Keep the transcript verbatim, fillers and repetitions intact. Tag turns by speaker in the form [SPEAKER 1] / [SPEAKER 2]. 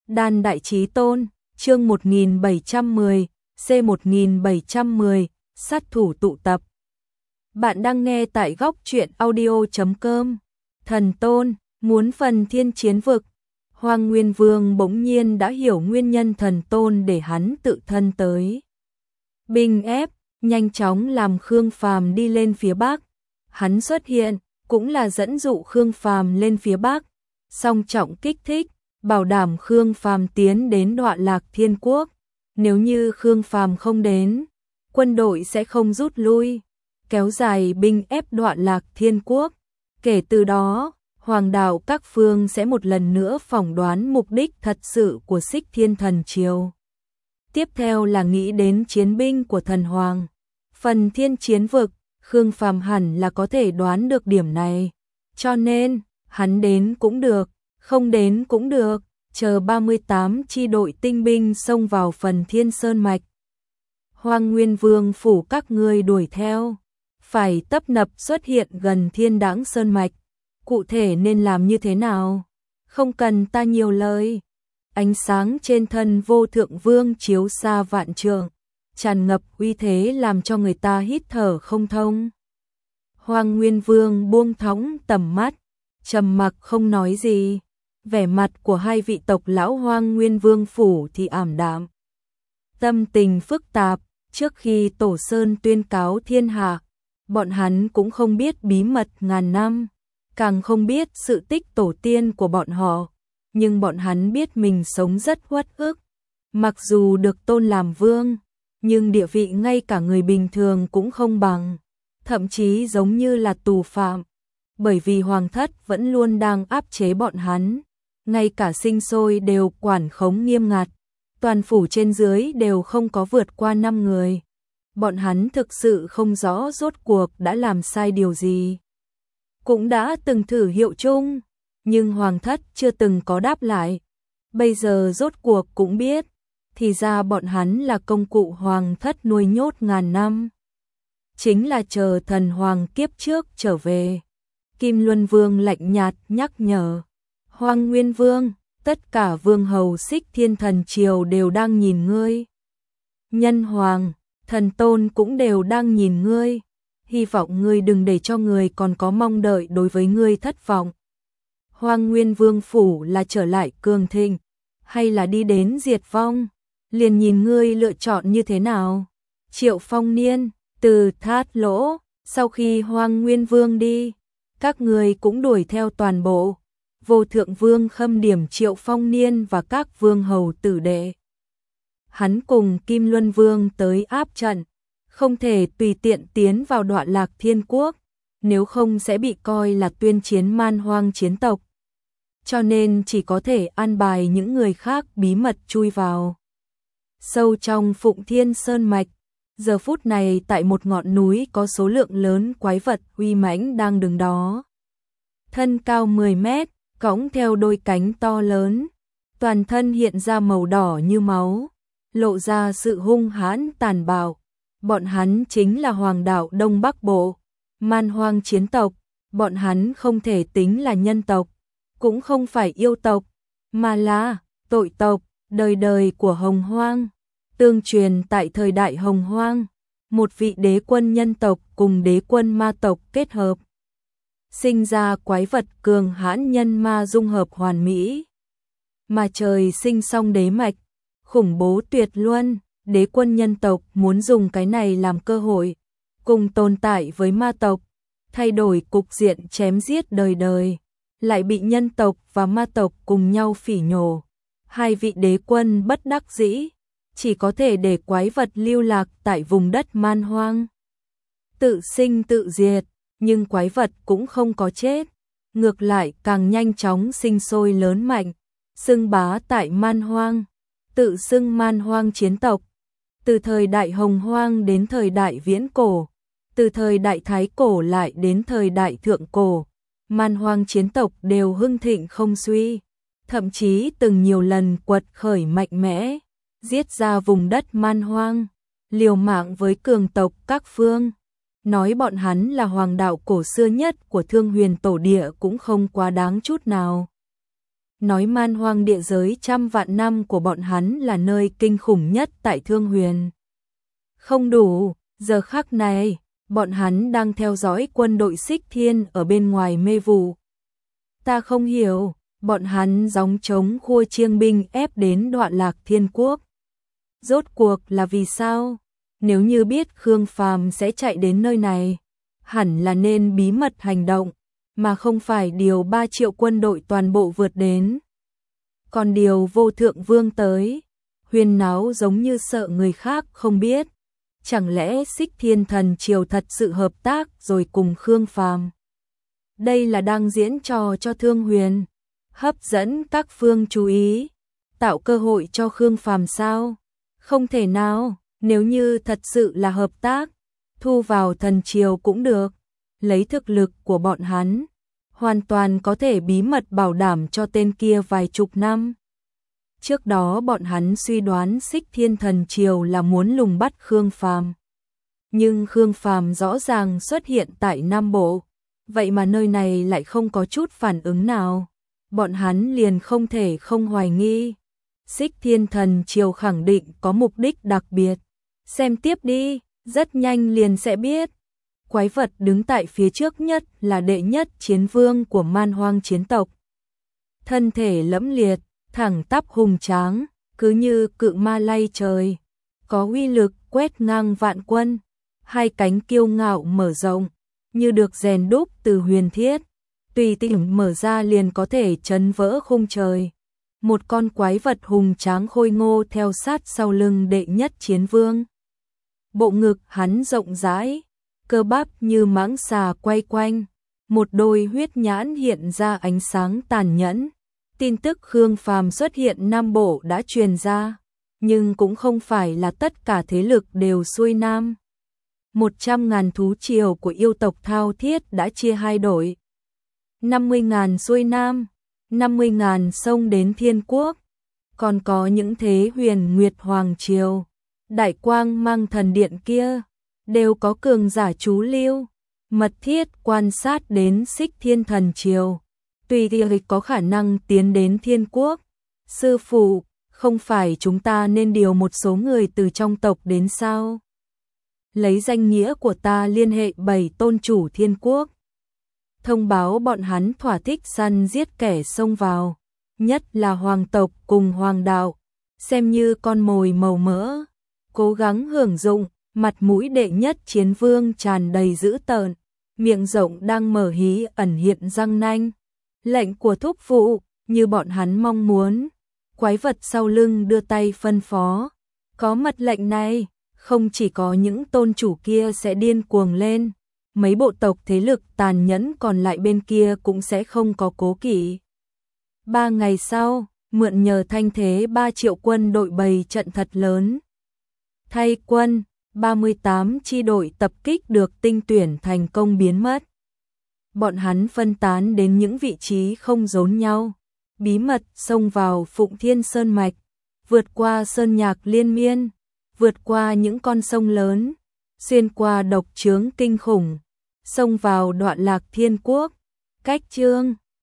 [SPEAKER 1] Đan Đại Chí Tôn, chương một nghìn bảy trăm mười, C một nghìn bảy trăm mười, sát thủ tụ tập. Bạn đang nghe tại góc truyện audio chấm com. Thần Tôn, muốn phần thiên chiến vực. Hoang Nguyên Vương bỗng nhiên đã hiểu nguyên nhân Thần Tôn để hắn tự thân tới. Binh ép, nhanh chóng làm Khương Phàm đi lên phía Bắc. Hắn xuất hiện, cũng là dẫn dụ Khương Phàm lên phía Bắc, song trọng kích thích, bảo đảm Khương Phàm tiến đến Đoạn Lạc Thiên Quốc. Nếu như Khương Phàm không đến, quân đội sẽ không rút lui, kéo dài binh ép Đoạn Lạc Thiên Quốc. Kể từ đó, hoàng đạo các phương sẽ một lần nữa phỏng đoán mục đích thật sự của Xích Thiên Thần Triều. Tiếp theo là nghĩ đến chiến binh của thần hoàng. Phần thiên chiến vực, Khương Phàm hẳn là có thể đoán được điểm này. Cho nên, hắn đến cũng được, không đến cũng được, chờ ba mươi tám chi đội tinh binh xông vào phần thiên sơn mạch. Hoang Nguyên Vương phủ các ngươi đuổi theo, phải tấp nập xuất hiện gần Thiên Đãng Sơn mạch. Cụ thể nên làm như thế nào? Không cần ta nhiều lời. Ánh sáng trên thân Vô Thượng Vương chiếu xa vạn trượng, tràn ngập uy thế làm cho người ta hít thở không thông. Hoang Nguyên Vương buông thõng tầm mắt, trầm mặc không nói gì. Vẻ mặt của hai vị tộc lão Hoang Nguyên Vương phủ thì ảm đạm, tâm tình phức tạp. Trước khi Tổ Sơn tuyên cáo thiên hạ, bọn hắn cũng không biết bí mật ngàn năm, càng không biết sự tích tổ tiên của bọn họ, nhưng bọn hắn biết mình sống rất uất ức. Mặc dù được tôn làm vương, nhưng địa vị ngay cả người bình thường cũng không bằng, thậm chí giống như là tù phạm, bởi vì hoàng thất vẫn luôn đang áp chế bọn hắn, ngay cả sinh sôi đều quản khống nghiêm ngặt, toàn phủ trên dưới đều không có vượt qua năm người. Bọn hắn thực sự không rõ rốt cuộc đã làm sai điều gì. Cũng đã từng thử hiệu chung, nhưng hoàng thất chưa từng có đáp lại. Bây giờ rốt cuộc cũng biết, thì ra bọn hắn là công cụ hoàng thất nuôi nhốt ngàn năm. Chính là chờ thần hoàng kiếp trước trở về. Kim Luân Vương lạnh nhạt nhắc nhở. Hoang Nguyên Vương, tất cả vương hầu Xích Thiên Thần Triều đều đang nhìn ngươi. Nhân Hoàng, Thần Tôn cũng đều đang nhìn ngươi. Hy vọng ngươi đừng để cho người còn có mong đợi đối với ngươi thất vọng. Hoang Nguyên Vương phủ là trở lại cường thịnh, hay là đi đến diệt vong, liền nhìn ngươi lựa chọn như thế nào. Triệu Phong Niên, từ Thát Lỗ, sau khi Hoang Nguyên Vương đi, các ngươi cũng đuổi theo toàn bộ. Vô Thượng Vương khâm điểm Triệu Phong Niên và các vương hầu tử đệ. Hắn cùng Kim Luân Vương tới áp trận, không thể tùy tiện tiến vào Đoạn Lạc Thiên Quốc, nếu không sẽ bị coi là tuyên chiến man hoang chiến tộc. Cho nên chỉ có thể an bài những người khác bí mật chui vào. Sâu trong Phụng Thiên Sơn mạch, giờ phút này tại một ngọn núi có số lượng lớn quái vật uy mãnh đang đứng đó. Thân cao mười mét, cõng theo đôi cánh to lớn, toàn thân hiện ra màu đỏ như máu, lộ ra sự hung hãn tàn bạo. Bọn hắn chính là Hoàng đạo Đông Bắc Bộ, man hoang chiến tộc. Bọn hắn không thể tính là nhân tộc, cũng không phải yêu tộc, mà là tội tộc, đời đời của Hồng Hoang, tương truyền tại thời đại Hồng Hoang, một vị đế quân nhân tộc cùng đế quân ma tộc kết hợp, sinh ra quái vật cường hãn nhân ma dung hợp hoàn mỹ. Mà trời sinh song đế mạch, khủng bố tuyệt luân, đế quân nhân tộc muốn dùng cái này làm cơ hội, cùng tồn tại với ma tộc, thay đổi cục diện chém giết đời đời, lại bị nhân tộc và ma tộc cùng nhau phỉ nhổ. Hai vị đế quân bất đắc dĩ, chỉ có thể để quái vật lưu lạc tại vùng đất man hoang, tự sinh tự diệt. Nhưng quái vật cũng không có chết, ngược lại càng nhanh chóng sinh sôi lớn mạnh, xưng bá tại man hoang, tự xưng man hoang chiến tộc. Từ thời đại Hồng Hoang đến thời đại Viễn Cổ, từ thời đại Thái Cổ lại đến thời đại Thượng Cổ, man hoang chiến tộc đều hưng thịnh không suy, thậm chí từng nhiều lần quật khởi mạnh mẽ, giết ra vùng đất man hoang, liều mạng với cường tộc các phương. Nói bọn hắn là hoàng đạo cổ xưa nhất của Thương Huyền Tổ Địa cũng không quá đáng chút nào. nói man hoang địa giới trăm vạn năm của bọn hắn là nơi kinh khủng nhất tại Thương Huyền. Không đủ, giờ khắc này, bọn hắn đang theo dõi quân đội Xích Thiên ở bên ngoài mê vụ. Ta không hiểu, bọn hắn gióng trống khua chiêng binh ép đến Đoạn Lạc Thiên Quốc. Rốt cuộc là vì sao? Nếu như biết Khương Phàm sẽ chạy đến nơi này, hẳn là nên bí mật hành động, mà không phải điều ba triệu quân đội toàn bộ vượt đến. Còn điều Vô Thượng Vương tới, huyên náo giống như sợ người khác không biết. Chẳng lẽ Xích Thiên Thần Triều thật sự hợp tác rồi cùng Khương Phàm? Đây là đang diễn trò cho Thương Huyền, hấp dẫn các phương chú ý, tạo cơ hội cho Khương Phàm sao? Không thể nào, nếu như thật sự là hợp tác, thu vào Thần Triều cũng được, lấy thực lực của bọn hắn, hoàn toàn có thể bí mật bảo đảm cho tên kia vài chục năm. Trước đó bọn hắn suy đoán Xích Thiên Thần Triều là muốn lùng bắt Khương Phàm. Nhưng Khương Phàm rõ ràng xuất hiện tại Nam Bộ, vậy mà nơi này lại không có chút phản ứng nào. Bọn hắn liền không thể không hoài nghi. Xích Thiên Thần Triều khẳng định có mục đích đặc biệt. Xem tiếp đi, rất nhanh liền sẽ biết. Quái vật đứng tại phía trước nhất là đệ nhất chiến vương của man hoang chiến tộc. Thân thể lẫm liệt, thẳng tắp hùng tráng, cứ như cự ma lay trời. Có uy lực quét ngang vạn quân. Hai cánh kiêu ngạo mở rộng, như được rèn đúc từ huyền thiết. Tùy tiện mở ra liền có thể chấn vỡ khung trời. Một con quái vật hùng tráng khôi ngô theo sát sau lưng đệ nhất chiến vương. Bộ ngực hắn rộng rãi, cơ bắp như mãng xà quay quanh, một đôi huyết nhãn hiện ra ánh sáng tàn nhẫn. Tin tức Khương Phàm xuất hiện Nam Bộ đã truyền ra, nhưng cũng không phải là tất cả thế lực đều xuôi nam. Một trăm ngàn thú triều của yêu tộc Thao Thiết đã chia hai đội. năm mươi ngàn xuôi nam, năm mươi ngàn xông đến Thiên Quốc. Còn có những thế Huyền Nguyệt Hoàng Triều, Đại Quang Mang Thần Điện kia, đều có cường giả trú lưu, mật thiết quan sát đến Xích Thiên Thần Triều. Tùy tiệc có khả năng tiến đến Thiên Quốc. Sư phụ, không phải chúng ta nên điều một số người từ trong tộc đến sao? Lấy danh nghĩa của ta liên hệ bảy tôn chủ Thiên Quốc. Thông báo bọn hắn thỏa thích săn giết kẻ xông vào. Nhất là hoàng tộc cùng hoàng đạo. Xem như con mồi màu mỡ. Cố gắng hưởng dụng, mặt mũi đệ nhất chiến vương tràn đầy dữ tợn. Miệng rộng đang mở hí ẩn hiện răng nanh. Lệnh của thúc phụ, như bọn hắn mong muốn. Quái vật sau lưng đưa tay phân phó. Có mật lệnh này, không chỉ có những tôn chủ kia sẽ điên cuồng lên, mấy bộ tộc thế lực tàn nhẫn còn lại bên kia cũng sẽ không có cố kỵ. Ba ngày sau, mượn nhờ thanh thế ba triệu quân đội bày trận thật lớn. Thay quân, ba mươi tám chi đội tập kích được tinh tuyển thành công biến mất. Bọn hắn phân tán đến những vị trí không giống nhau, bí mật xông vào Phụng Thiên Sơn Mạch, vượt qua Sơn Nhạc liên miên, vượt qua những con sông lớn, xuyên qua độc trướng kinh khủng, xông vào Đoạn Lạc Thiên Quốc. Cách chương